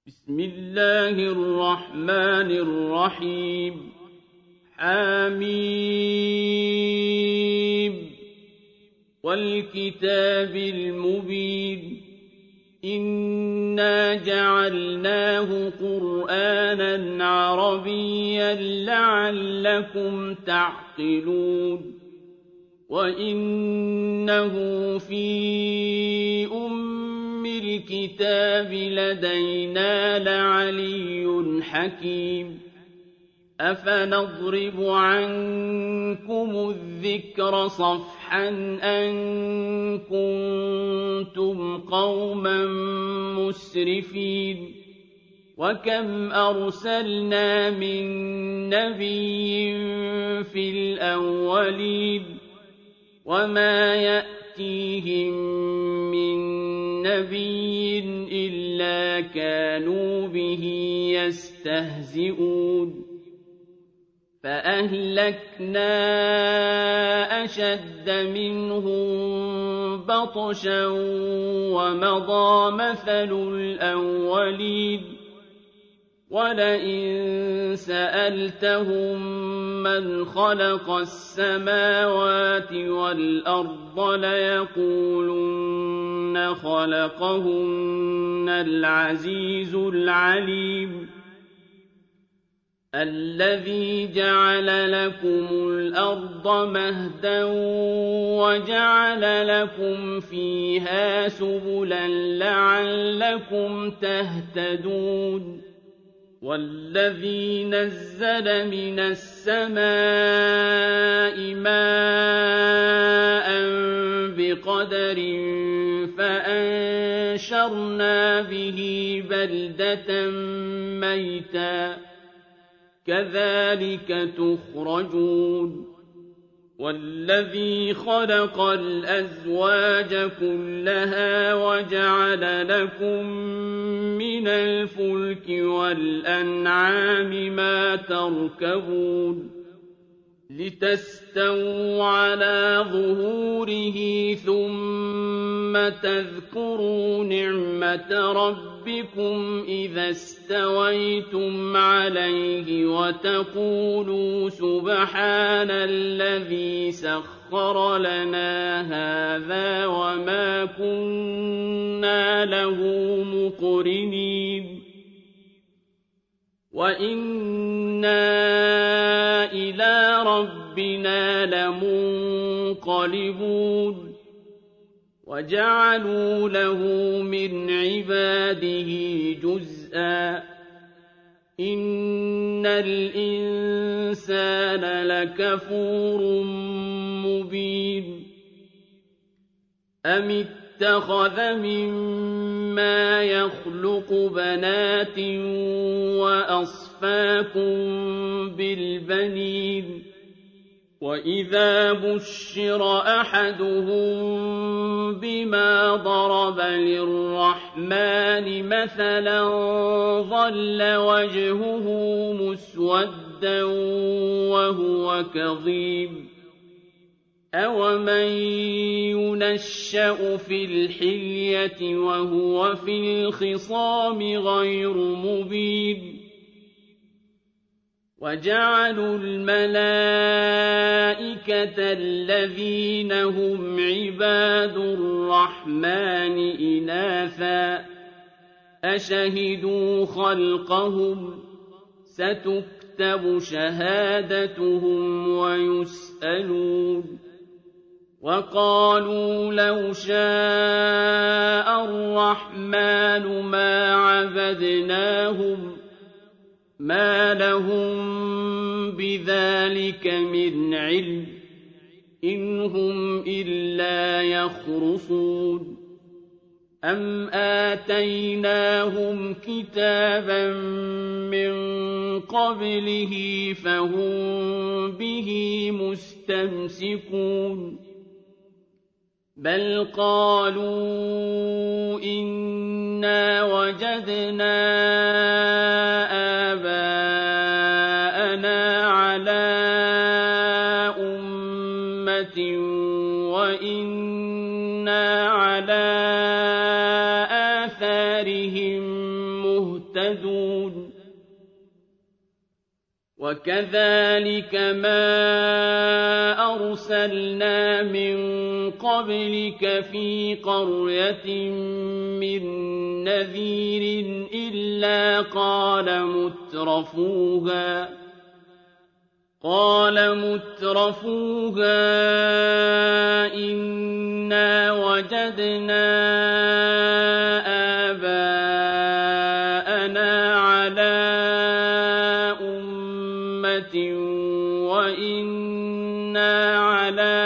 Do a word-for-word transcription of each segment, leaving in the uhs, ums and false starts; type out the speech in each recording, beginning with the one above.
بسم الله الرحمن الرحيم حميم والكتاب المبين إنا جعلناه قرآنا عربيا لعلكم تعقلون وإنه في أم الكتاب لدينا لعلي حكيم أفنضرب عنكم الذكر صفحا أن كنتم قوما مسرفين وكم أرسلنا من نبي في الأولين وما يأتيهم من نبي إلا كانوا به يستهزئون فأهلكنا أشد منهم بطشا ومضى مثل الأولين ولئن سألتهم من خلق السماوات والأرض ليقولن خلقهن العزيز العليم الذي جعل لكم الأرض مهدا وجعل لكم فيها سبلا لعلكم تهتدون والذي نزل من السماء ماء بقدر فأنشرنا به بلدة ميتا كذلك تخرجون والذي خلق الأزواج كلها وجعل لكم من الفلك والأنعام ما تركبون لتستووا على ظهوره ثم تذكروا نعمة ربكم إذا استويتم عليه وتقولوا سبحان الذي سخر لنا هذا وما كنا له مقرنين وإنا إلى ربنا لمنقلبون وجعلوا له من عباده جزءا إن الإنسان لكفور مبين أم اتخذ مما يخلق بنات وأصفاكم بالبنين وإذا بشر أحدهم بما ضرب للرحمن مثلا ظل وجهه مسودا وهو كظيم أومن ينشأ في الحلية وهو في الخصام غير مبين وجعلوا الملائكة الذين هم عباد الرحمن إناثا أشهدوا خلقهم ستكتب شهادتهم ويسألون وقالوا لو شاء الرحمن ما عبدناهم ما لهم بذلك من علم إن هم إلا يخرصون أم آتيناهم كتابا من قبله فهم به مستمسكون بل قالوا إنا وجدنا آباءنا على أمة وإنا على آثارهم آثَارِهِم مُّهْتَدُونَ وَكَذَٰلِكَ مَا أَرْسَلْنَا مِن قَبْلِكَ فِي قَرْيَةٍ مِّن نَّذِيرٍ إِلَّا قَالَ مُتْرَفُوهَا قَالَ مُتْرَفُوهَا إِنَّا وَجَدْنَا آبَاءَنَا عَلَىٰ أُمَّةٍ وَإِنَّا عَلَىٰ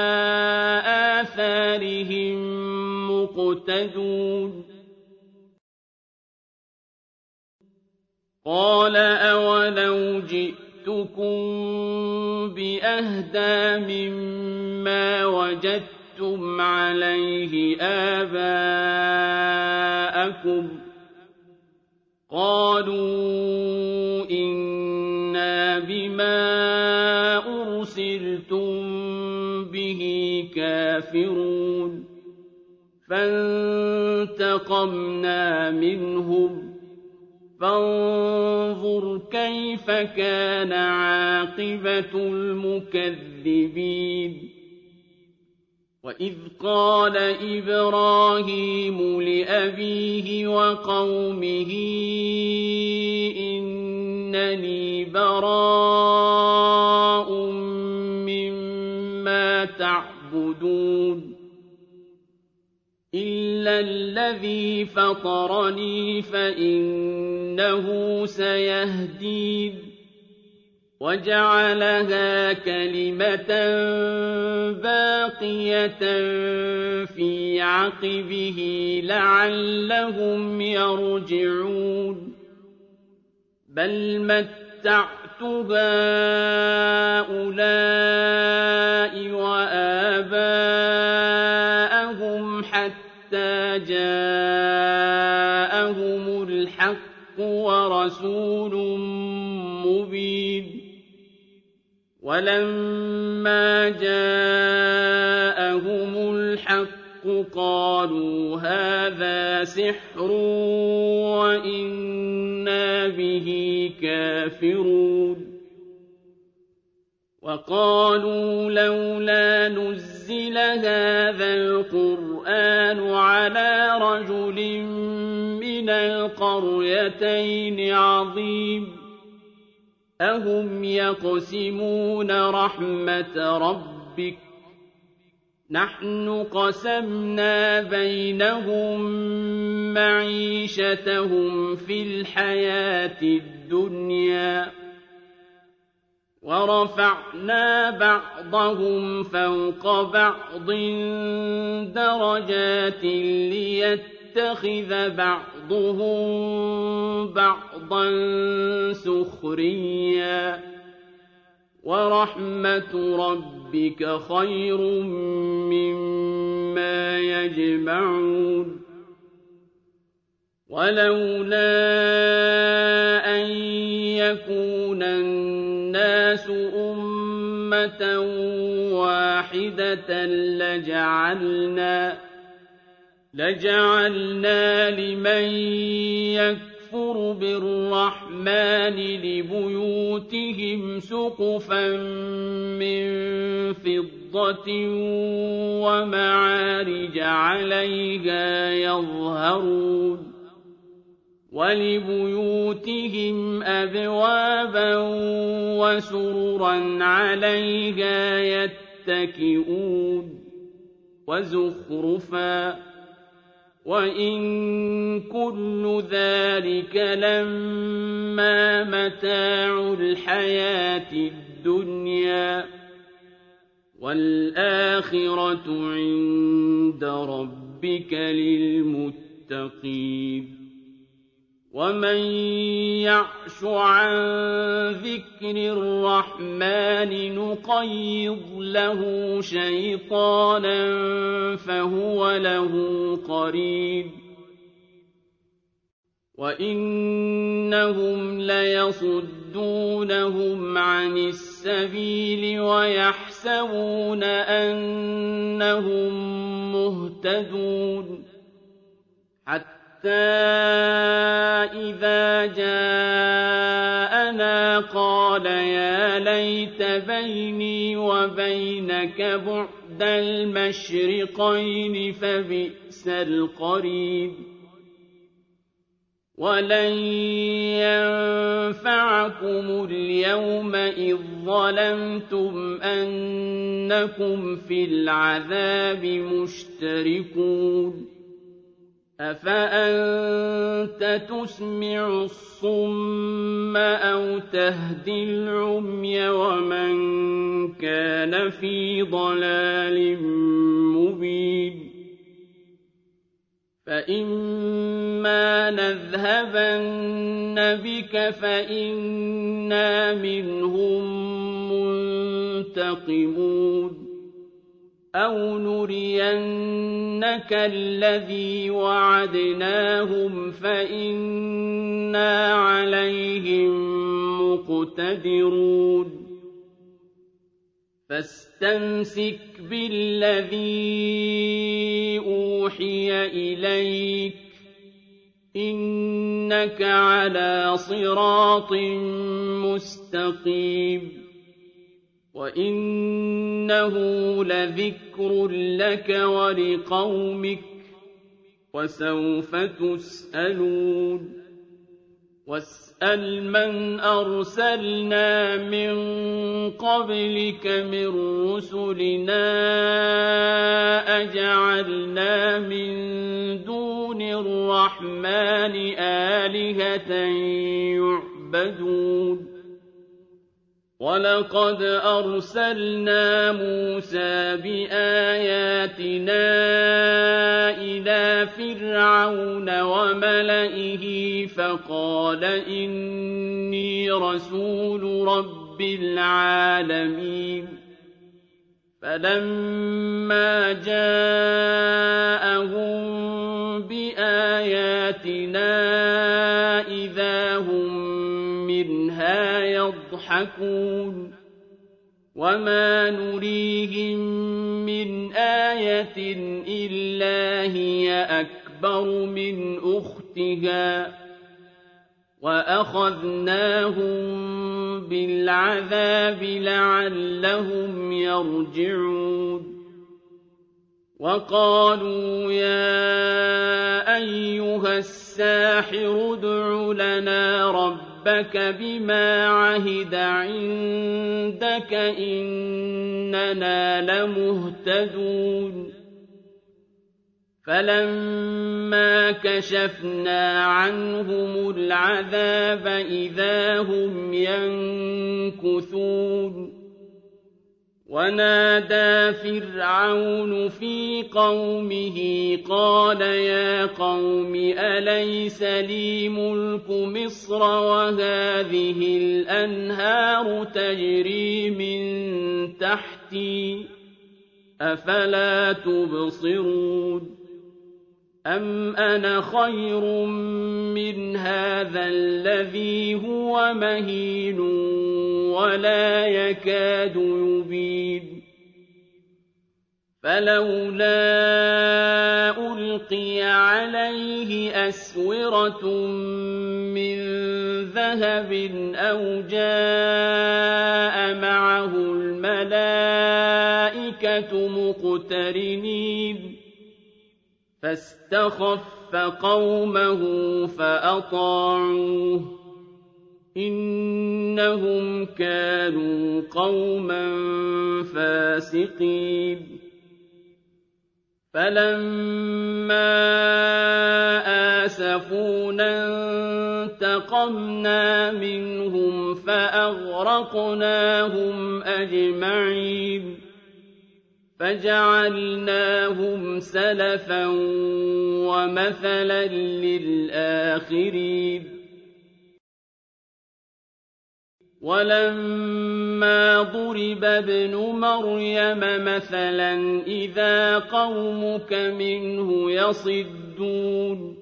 آثَارِهِم مُّقْتَدُونَ قَالَ أَوَلَوْ جِئْتُكُم بِأَهْدَىٰ مِمَّا وَجَدتُّمْ عَلَيْهِ آبَاءَكُمْ ۖ قَالُوا إِنَّا بِمَا أُرْسِلْتُم بِهِ كَافِرُونَ فَانتَقَمْنَا مِنْهُمْ فانظُرْ كَيْفَ كَانَ عَاقِبَةُ الْمُكَذِّبِينَ وَإِذْ قَالَ إِبْرَاهِيمُ لِأَبِيهِ وَقَوْمِهِ إِنَّنِي بَرَاءٌ مِّمَّا تَعْبُدُونَ إِلَّا الَّذِي فَطَرَنِي فَإِنَّهُ سَيَهْدِينِ وَجَعَلَهَا كَلِمَةً بَاقِيَةً فِي عَقِبِهِ لَعَلَّهُمْ يَرْجِعُونَ بَلْ مَتَّعْتُ هَٰؤُلَاءِ وَآبَاءَهُمْ حَتَّىٰ جَاءَهُمُ الْحَقُّ وَرَسُولٌ مُّبِينٌ وَلَمَّا جَاءَهُمُ الْحَقُّ قَالُوا هَٰذَا سِحْرٌ وَإِنَّا بِهِ كَافِرُونَ وَقَالُوا لَوْلَا نُزِّلَ هَٰذَا الْقُرْآنُ عَلَىٰ رَجُلٍ مِّنَ الْقَرْيَتَيْنِ عَظِيمٍ أَهُمْ يَقْسِمُونَ رَحْمَةَ رَبِّكَ ۚ نَحْنُ قَسَمْنَا بَيْنَهُم مَّعِيشَتَهُمْ فِي الْحَيَاةِ الدُّنْيَا وَرَفَعْنَا بَعْضَهُمْ فَوْقَ بَعْضٍ دَرَجَاتٍ لِّيَتَّخِذَ بَعْضُهُم بَعْضًا سُخْرِيًّا ۗ وَرَحْمَةُ رَبِّكَ خَيْرٌ مِّمَّا يَجْمَعُونَ وَلَوْلَا أَن يَكُونَ النَّاسُ أُمَّةً وَاحِدَةً لَّجَعَلْنَا لَجَعَلْنَا لِمَن يَكْفُرُ بِالرَّحْمَٰنِ لِبُيُوتِهِمْ سُقُفًا مِّن فِضَّةٍ وَمَعَارِجَ عَلَيْهَا يَظْهَرُونَ وَلِبُيُوتِهِمْ أَبْوَابًا وَسُرُرًا عَلَيْهَا يَتَّكِئُونَ وَزُخْرُفًا ۚ وَإِن كُلُّ ذَٰلِكَ لَمَّا مَتَاعُ الْحَيَاةِ الدُّنْيَا ۖ وَالْآخِرَةُ عِندَ رَبِّكَ لِلْمُتَّقِينَ وَمَن يَعْشُ عَن ذِكْرِ الرَّحْمَٰنِ نُقَيِّضْ لَهُ شَيْطَانًا فَهُوَ لَهُ قَرِينٌ وَإِنَّهُمْ لَيَصُدُّونَهُمْ عَنِ السَّبِيلِ وَيَحْسَبُونَ أَنَّهُم مُّهْتَدُونَ حَتَّىٰ إِذَا جَاءَنَا قَالَ يَا لَيْتَ بَيْنِي وَبَيْنَكَ بُعْدَ الْمَشْرِقَيْنِ فَبِئْسَ الْقَرِينُ وَلَن يَنفَعَكُمُ الْيَوْمَ إِذ ظَّلَمْتُمْ أَنَّكُمْ فِي الْعَذَابِ مُشْتَرِكُونَ أَفَأَنتَ تُسْمِعُ الصُّمَّ أَوْ تَهْدِي الْعُمْيَ وَمَن كَانَ فِي ضَلَالٍ مُّبِينٍ فَإِمَّا نَذْهَبَنَّ بِكَ فَإِنَّا مِنْهُم مُّنتَقِمُونَ أَوْ نُرِيَنَّكَ الَّذِي وَعَدْنَاهُمْ فَإِنَّا عَلَيْهِم مُّقْتَدِرُونَ فَاسْتَمْسِكْ بِالَّذِي أُوحِيَ إِلَيْكَ ۖ إِنَّكَ عَلَىٰ صِرَاطٍ مُّسْتَقِيمٍ وَإِنَّهُ لَذِكْرٌ لَّكَ وَلِقَوْمِكَ وَسَوْفَ تُسْأَلُونَ وَاسْأَلْ مَنْ أَرْسَلْنَا مِن قَبْلِكَ مِن رُّسُلِنَا أَجَعَلْنَا مِن دُونِ الرَّحْمَٰنِ آلِهَةً يُعْبَدُونَ وَلَقَدْ أَرْسَلْنَا مُوسَىٰ بِآيَاتِنَا إِلَىٰ فِرْعَوْنَ وَمَلَئِهِ فَقَالَ إِنِّي رَسُولُ رَبِّ الْعَالَمِينَ فَلَمَّا جَاءَهُم بِآيَاتِنَا إِذَا هُم مِّنْهَا يَضْحَكُونَ وَمَا نُرِيهِم مِّنْ آيَةٍ إِلَّا هِيَ أَكْبَرُ مِنْ أُخْتِهَا وَأَخَذْنَاهُم بِالْعَذَابِ لَعَلَّهُمْ يَرْجِعُونَ وَقَالُوا يَا أَيُّهَ السَّاحِرُ ادْعُ لَنَا رَبَّكَ بِمَا عَهِدَ عِندَكَ إِنَّنَا لَمُهْتَدُونَ فَلَمَّا كَشَفْنَا عَنْهُمُ الْعَذَابَ إِذَا هُمْ يَنكُثُونَ وَنَادَىٰ فِرْعَوْنُ فِي قَوْمِهِ قَالَ يَا قَوْمِ أَلَيْسَ لِي مُلْكُ مِصْرَ وَهَٰذِهِ الْأَنْهَارُ تَجْرِي مِن تَحْتِي ۖ أَفَلَا تُبْصِرُونَ أَمْ أَنَا خَيْرٌ مِّنْ هَٰذَا الَّذِي هُوَ مَهِينٌ وَلَا يَكَادُ يُبِينُ فَلَوْلَا أُلْقِيَ عَلَيْهِ أَسْوِرَةٌ مِّن ذَهَبٍ أَوْ جَاءَ مَعَهُ الْمَلَائِكَةُ مُقْتَرِنِينَ فَاسْتَخَفَّ قَوْمَهُ فَأَطَاعُوهُ ۚ إِنَّهُمْ كَانُوا قَوْمًا فَاسِقِينَ فَلَمَّا آسَفُونَا انتَقَمْنَا مِنْهُمْ فَأَغْرَقْنَاهُمْ أَجْمَعِينَ فَجَعَلْنَاهُمْ سَلَفًا وَمَثَلًا لِّلْآخِرِينَ وَلَمَّا ضُرِبَ ابْنُ مَرْيَمَ مَثَلًا إِذَا قَوْمُكَ مِنْهُ يَصِدُّونَ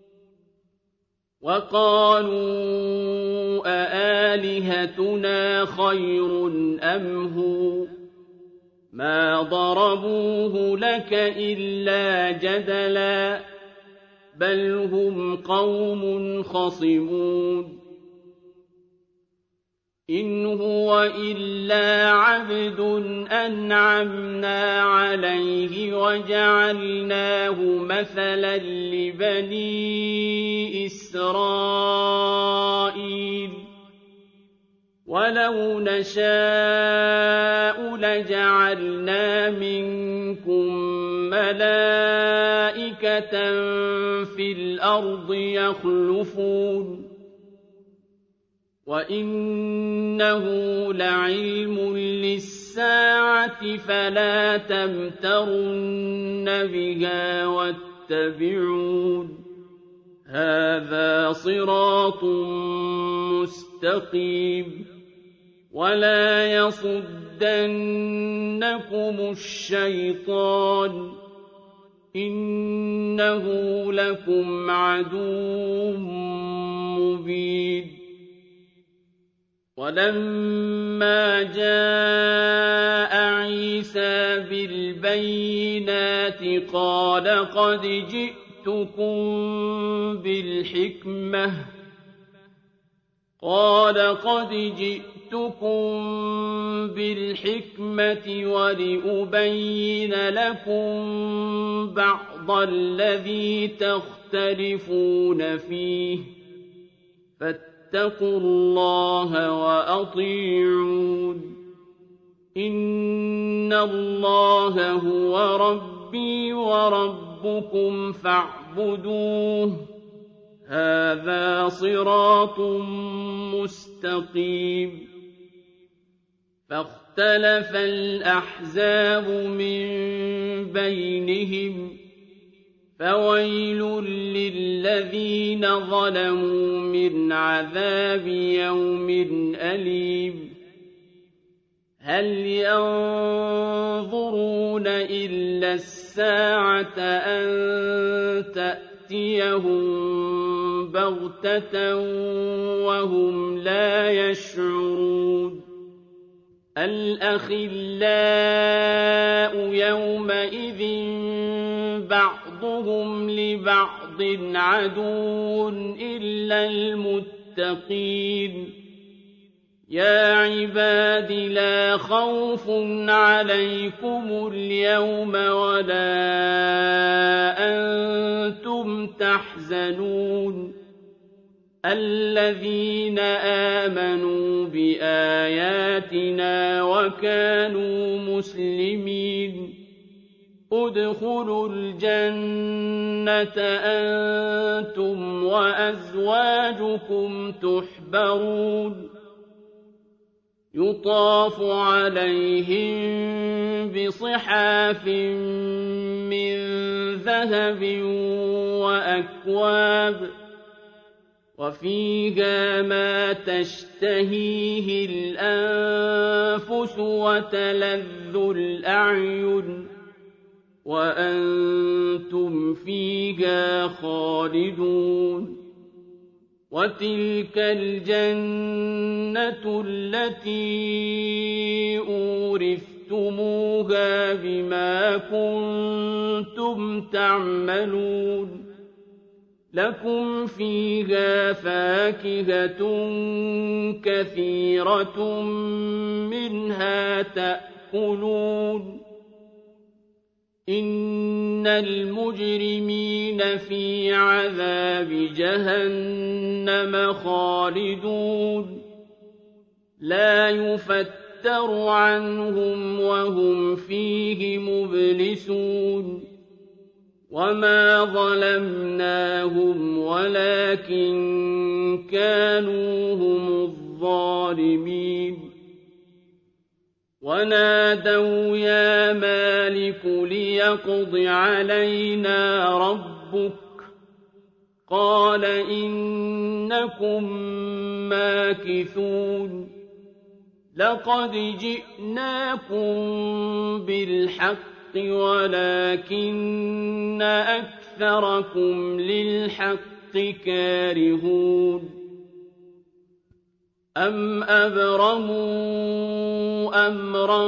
وَقَالُوا أَآلِهَتُنَا خَيْرٌ أَمْ هُوَ مَا ضَرَبُوهُ لَكَ إِلَّا جَدَلًا بل هم قوم خصمون إن هو إلا عبد أنعمنا عليه وجعلناه مثلا لبني إسرائيل ولو نشاء لجعلنا منكم ملائكة في الأرض يخلفون وإنه لعلم للساعة فلا تمترن بها واتبعون هذا صراط مستقيم ولا يصدنكم الشيطان إنه لكم عدو مبين ولما جاء عيسى بالبينات قال قد جئتكم بالحكمة قال قد جئتكم بالحكمة ولأبين لكم بعض الذي تختلفون فيه فاتقوا الله وأطيعون إن الله هو ربي وربكم فاعبدوه هذا صراط مستقيم فاختلف الأحزاب من بينهم فويل للذين ظلموا من عذاب يوم أليم هل ينظرون إلا الساعة أن تأتيهم بغتة وهم لا يشعرون الأخلاء يومئذ بعضهم لبعض عدو إلا المتقين يا عباد لا خوف عليكم اليوم ولا أنتم تحزنون الذين آمنوا بآياتنا وكانوا مسلمين ادخلوا الجنة أنتم وأزواجكم تحبرون يطاف عليهم بصحاف من ذهب وأكواب وفيها ما تشتهيه الأنفس وتلذ الأعين وأنتم فيها خالدون وتلك الجنة التي أورثتموها بما كنتم تعملون لكم فيها فاكهة كثيرة منها تأكلون إن المجرمين في عذاب جهنم خالدون لا يفتر عنهم وهم فيه مبلسون وما ظلمناهم ولكن كانوا هم الظالمين ونادوا يا مالك ليقض علينا ربك قال إنكم ماكثون لقد جئناكم بالحق ولكن أكثركم للحق كارهون أم أبرموا أمرا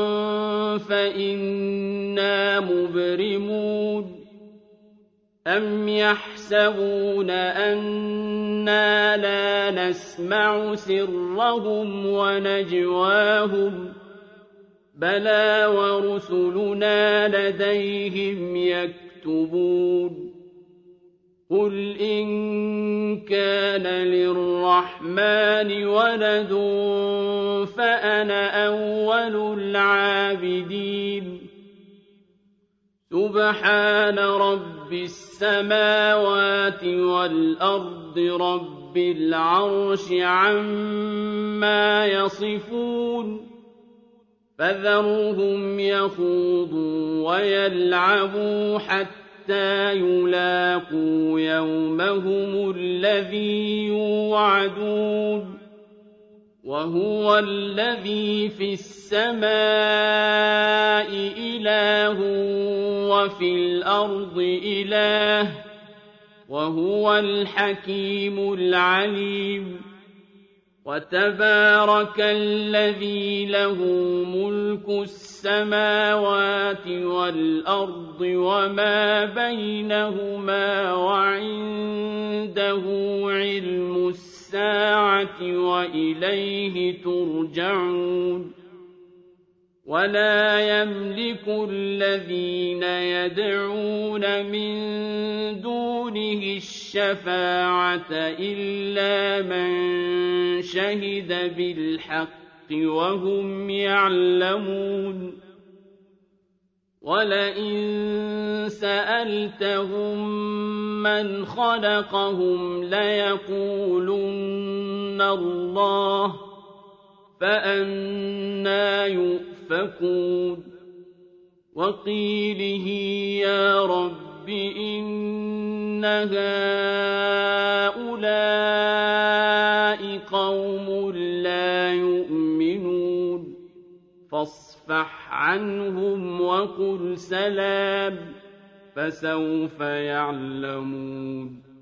فإنا مبرمون أم يحسنون يحسبون أنا لا نسمع سرهم ونجواهم بلى ورسلنا لديهم يكتبون قل إن كان للرحمن ولد فأنا أول العابدين سبحان رب السماوات والأرض رب العرش عما يصفون فذرهم يخوضوا ويلعبوا حتى يلاقوا يومهم الذي يوعدون وهو الذي في السماء إله وفي الأرض إله وهو الحكيم العليم وتبارك الذي له ملك السماوات والأرض وما بينهما وعنده علم الساعة وإليه ترجعون ولا يملك الذين يدعون من دونه الشفاعة إلا من شهد بالحق وهم يعلمون ولئن سألتهم من خلقهم ليقولن الله فأنى يؤفكون وقيله يا رب إن هؤلاء قوم لا يؤمنون فاصفح عنهم وقل سلام فسوف يعلمون